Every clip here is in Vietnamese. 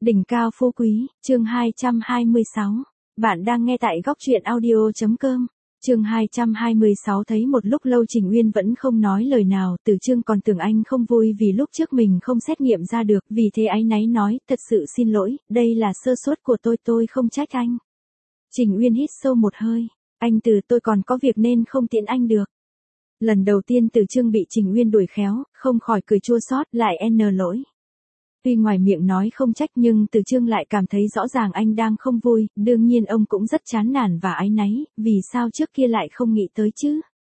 Đỉnh cao phú quý, chương 226. Bạn đang nghe tại góc truyện audio.com. Chương 226. Thấy một lúc lâu Trình Uyên vẫn không nói lời nào, Từ Chương còn tưởng anh không vui vì lúc trước mình không xét nghiệm ra được, vì thế áy náy nói, thật sự xin lỗi, đây là sơ suất của tôi không trách anh. Trình Uyên hít sâu một hơi, anh Từ, tôi còn có việc nên không tiễn anh được. Lần đầu tiên Từ Chương bị Trình Uyên đuổi khéo, không khỏi cười chua xót, lại lỗi. Tuy ngoài miệng nói không trách nhưng Từ Chương lại cảm thấy rõ ràng anh đang không vui, đương nhiên ông cũng rất chán nản và áy náy, vì sao trước kia lại không nghĩ tới chứ?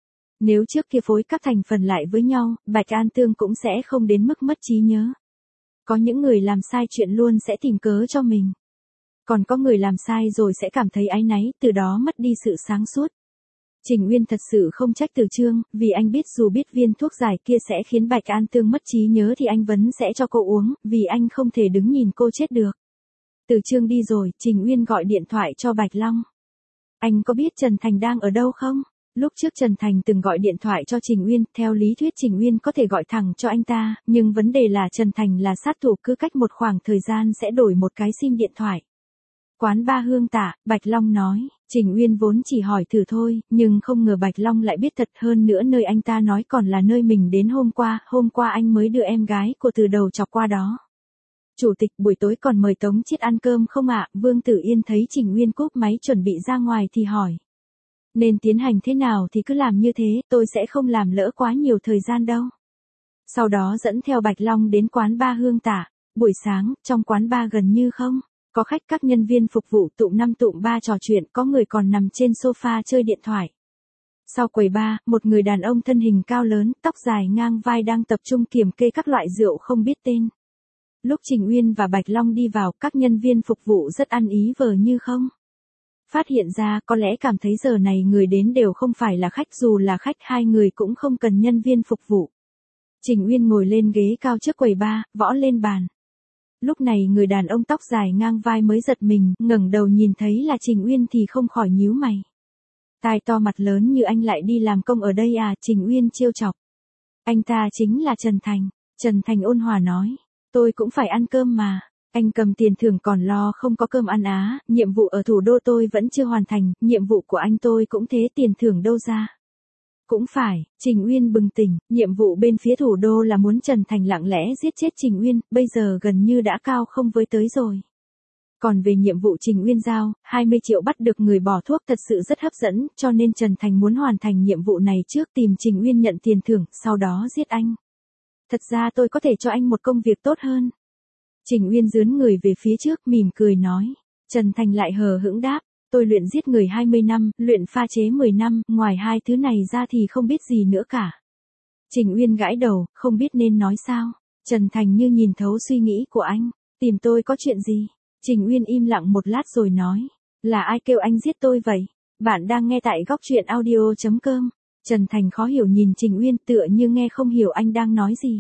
Nếu trước kia phối các thành phần lại với nhau, Bạch An Tương cũng sẽ không đến mức mất trí nhớ. Có những người làm sai chuyện luôn sẽ tìm cớ cho mình. Còn có người làm sai rồi sẽ cảm thấy áy náy, từ đó mất đi sự sáng suốt. Trình Uyên thật sự không trách Từ Chương, vì anh biết dù biết viên thuốc giải kia sẽ khiến Bạch An Tương mất trí nhớ thì anh vẫn sẽ cho cô uống, vì anh không thể đứng nhìn cô chết được. Từ Chương đi rồi, Trình Uyên gọi điện thoại cho Bạch Long. Anh có biết Trần Thành đang ở đâu không? Lúc trước Trần Thành từng gọi điện thoại cho Trình Uyên, theo lý thuyết Trình Uyên có thể gọi thẳng cho anh ta, nhưng vấn đề là Trần Thành là sát thủ, cứ cách một khoảng thời gian sẽ đổi một cái sim điện thoại. Quán ba Hương Tạ, Bạch Long nói, Trình Uyên vốn chỉ hỏi thử thôi, nhưng không ngờ Bạch Long lại biết thật, hơn nữa nơi anh ta nói còn là nơi mình đến hôm qua anh mới đưa em gái của Từ Đầu Chọc qua đó. Chủ tịch, buổi tối còn mời Tống Chiết ăn cơm không ạ? Vương Tử Yên thấy Trình Uyên cúp máy chuẩn bị ra ngoài thì hỏi. Nên tiến hành thế nào thì cứ làm như thế, tôi sẽ không làm lỡ quá nhiều thời gian đâu. Sau đó dẫn theo Bạch Long đến quán ba Hương Tạ. Buổi sáng, trong quán ba gần như không có khách, các nhân viên phục vụ tụm năm tụm ba trò chuyện, có người còn nằm trên sofa chơi điện thoại. Sau quầy bar, một người đàn ông thân hình cao lớn, tóc dài ngang vai đang tập trung kiểm kê các loại rượu không biết tên. Lúc Trình Uyên và Bạch Long đi vào, các nhân viên phục vụ rất ăn ý vờ như không phát hiện ra, có lẽ cảm thấy giờ này người đến đều không phải là khách, dù là khách hai người cũng không cần nhân viên phục vụ. Trình Uyên ngồi lên ghế cao trước quầy bar, võ lên bàn. Lúc này người đàn ông tóc dài ngang vai mới giật mình, ngẩng đầu nhìn thấy là Trình Uyên thì không khỏi nhíu mày. Tai to mặt lớn như anh lại đi làm công ở đây à? Trình Uyên trêu chọc. Anh ta chính là Trần Thành. Trần Thành ôn hòa nói, tôi cũng phải ăn cơm mà. Anh cầm tiền thưởng còn lo không có cơm ăn á, nhiệm vụ ở thủ đô tôi vẫn chưa hoàn thành, nhiệm vụ của anh tôi cũng thế, tiền thưởng đâu ra. Cũng phải, Trình Uyên bừng tỉnh, nhiệm vụ bên phía thủ đô là muốn Trần Thành lặng lẽ giết chết Trình Uyên, bây giờ gần như đã cao không với tới rồi. Còn về nhiệm vụ Trình Uyên giao, 20 triệu bắt được người bỏ thuốc thật sự rất hấp dẫn, cho nên Trần Thành muốn hoàn thành nhiệm vụ này trước, tìm Trình Uyên nhận tiền thưởng, sau đó giết anh. Thật ra tôi có thể cho anh một công việc tốt hơn. Trình Uyên dướn người về phía trước, mỉm cười nói. Trần Thành lại hờ hững đáp. Tôi luyện giết người 20 năm, luyện pha chế 10 năm, ngoài hai thứ này ra thì không biết gì nữa cả. Trình Uyên gãi đầu, không biết nên nói sao. Trần Thành như nhìn thấu suy nghĩ của anh. Tìm tôi có chuyện gì? Trình Uyên im lặng một lát rồi nói. Là ai kêu anh giết tôi vậy? Bạn đang nghe tại góc truyện audio.com. Trần Thành khó hiểu nhìn Trình Uyên, tựa như nghe không hiểu anh đang nói gì.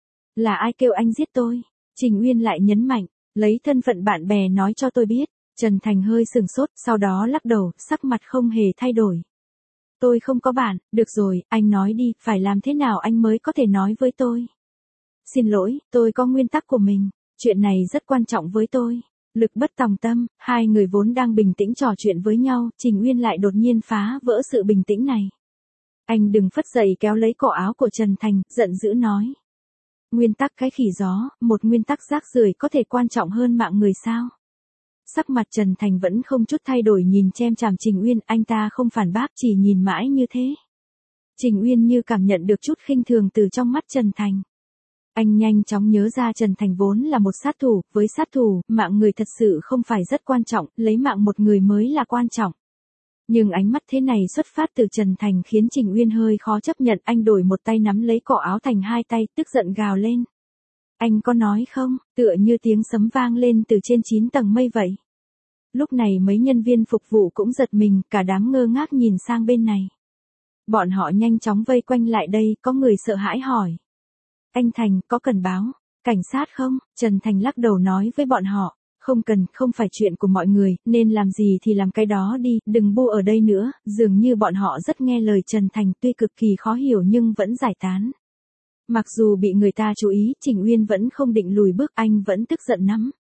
Là ai kêu anh giết tôi? Trình Uyên lại nhấn mạnh, lấy thân phận bạn bè nói cho tôi biết. Trần Thành hơi sừng sốt, sau đó lắc đầu, sắc mặt không hề thay đổi. Tôi không có bạn, được rồi, anh nói đi, phải làm thế nào anh mới có thể nói với tôi? Xin lỗi, tôi có nguyên tắc của mình, chuyện này rất quan trọng với tôi. Lực bất tòng tâm, hai người vốn đang bình tĩnh trò chuyện với nhau, Trình Uyên lại đột nhiên phá vỡ sự bình tĩnh này. Anh đừng phất dậy, kéo lấy cổ áo của Trần Thành, giận dữ nói. Nguyên tắc cái khỉ gió, một nguyên tắc rác rưởi có thể quan trọng hơn mạng người sao? Sắc mặt Trần Thành vẫn không chút thay đổi, nhìn chem chằm Trình Uyên, anh ta không phản bác, chỉ nhìn mãi như thế. Trình Uyên như cảm nhận được chút khinh thường từ trong mắt Trần Thành. Anh nhanh chóng nhớ ra Trần Thành vốn là một sát thủ, với sát thủ, mạng người thật sự không phải rất quan trọng, lấy mạng một người mới là quan trọng. Nhưng ánh mắt thế này xuất phát từ Trần Thành khiến Trình Uyên hơi khó chấp nhận, anh đổi một tay nắm lấy cổ áo thành hai tay, tức giận gào lên. Anh có nói không, tựa như tiếng sấm vang lên từ trên 9 tầng mây vậy. Lúc này mấy nhân viên phục vụ cũng giật mình, cả đám ngơ ngác nhìn sang bên này. Bọn họ nhanh chóng vây quanh lại đây, có người sợ hãi hỏi. Anh Thành, có cần báo cảnh sát không? Trần Thành lắc đầu nói với bọn họ. Không cần, không phải chuyện của mọi người, nên làm gì thì làm cái đó đi, đừng bu ở đây nữa. Dường như bọn họ rất nghe lời Trần Thành, tuy cực kỳ khó hiểu nhưng vẫn giải tán. Mặc dù bị người ta chú ý, Trình Uyên vẫn không định lùi bước, anh vẫn tức giận lắm.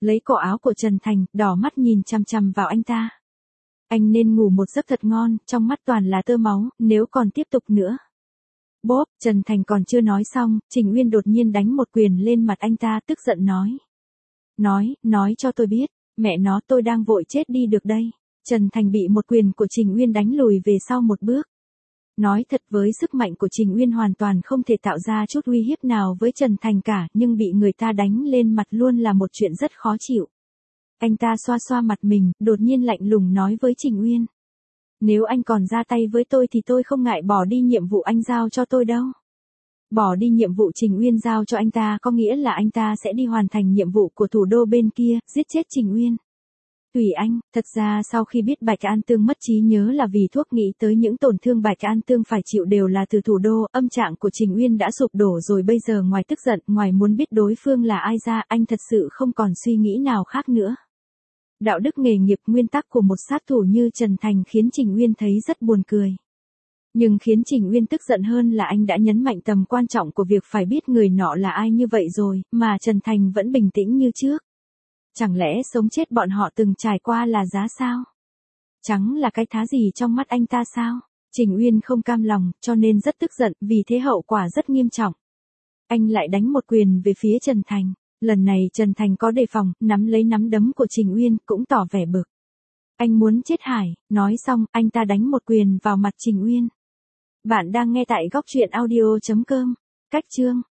lấy cổ áo của Trần Thành, đỏ mắt nhìn chằm chằm vào anh ta. Anh nên ngủ một giấc thật ngon, trong mắt toàn là tơ máu, nếu còn tiếp tục nữa. Bốp, Trần Thành còn chưa nói xong, Trình Uyên đột nhiên đánh một quyền lên mặt anh ta, tức giận nói. Nói cho tôi biết, mẹ nó tôi đang vội chết đi được đây. Trần Thành bị một quyền của Trình Uyên đánh lùi về sau một bước. Nói thật với sức mạnh của Trình Uyên hoàn toàn không thể tạo ra chút uy hiếp nào với Trần Thành cả, nhưng bị người ta đánh lên mặt luôn là một chuyện rất khó chịu. Anh ta xoa xoa mặt mình, đột nhiên lạnh lùng nói với Trình Uyên. Nếu anh còn ra tay với tôi thì tôi không ngại bỏ đi nhiệm vụ anh giao cho tôi đâu. Bỏ đi nhiệm vụ Trình Uyên giao cho anh ta có nghĩa là anh ta sẽ đi hoàn thành nhiệm vụ của thủ đô bên kia, giết chết Trình Uyên. Tùy anh, thật ra sau khi biết Bạch An Tương mất trí nhớ là vì thuốc, nghĩ tới những tổn thương Bạch An Tương phải chịu đều là từ thủ đô, âm trạng của Trình Uyên đã sụp đổ rồi, bây giờ ngoài tức giận, ngoài muốn biết đối phương là ai ra, anh thật sự không còn suy nghĩ nào khác nữa. Đạo đức nghề nghiệp, nguyên tắc của một sát thủ như Trần Thành khiến Trình Uyên thấy rất buồn cười. Nhưng khiến Trình Uyên tức giận hơn là anh đã nhấn mạnh tầm quan trọng của việc phải biết người nọ là ai như vậy rồi, mà Trần Thành vẫn bình tĩnh như trước. Chẳng lẽ sống chết bọn họ từng trải qua là giá sao? Chẳng là cái thá gì trong mắt anh ta sao? Trình Uyên không cam lòng, cho nên rất tức giận, vì thế hậu quả rất nghiêm trọng. Anh lại đánh một quyền về phía Trần Thành. Lần này Trần Thành có đề phòng, nắm lấy nắm đấm của Trình Uyên, cũng tỏ vẻ bực. Anh muốn chết Hải, nói xong, anh ta đánh một quyền vào mặt Trình Uyên. Bạn đang nghe tại góc truyện audio.com. Cách chương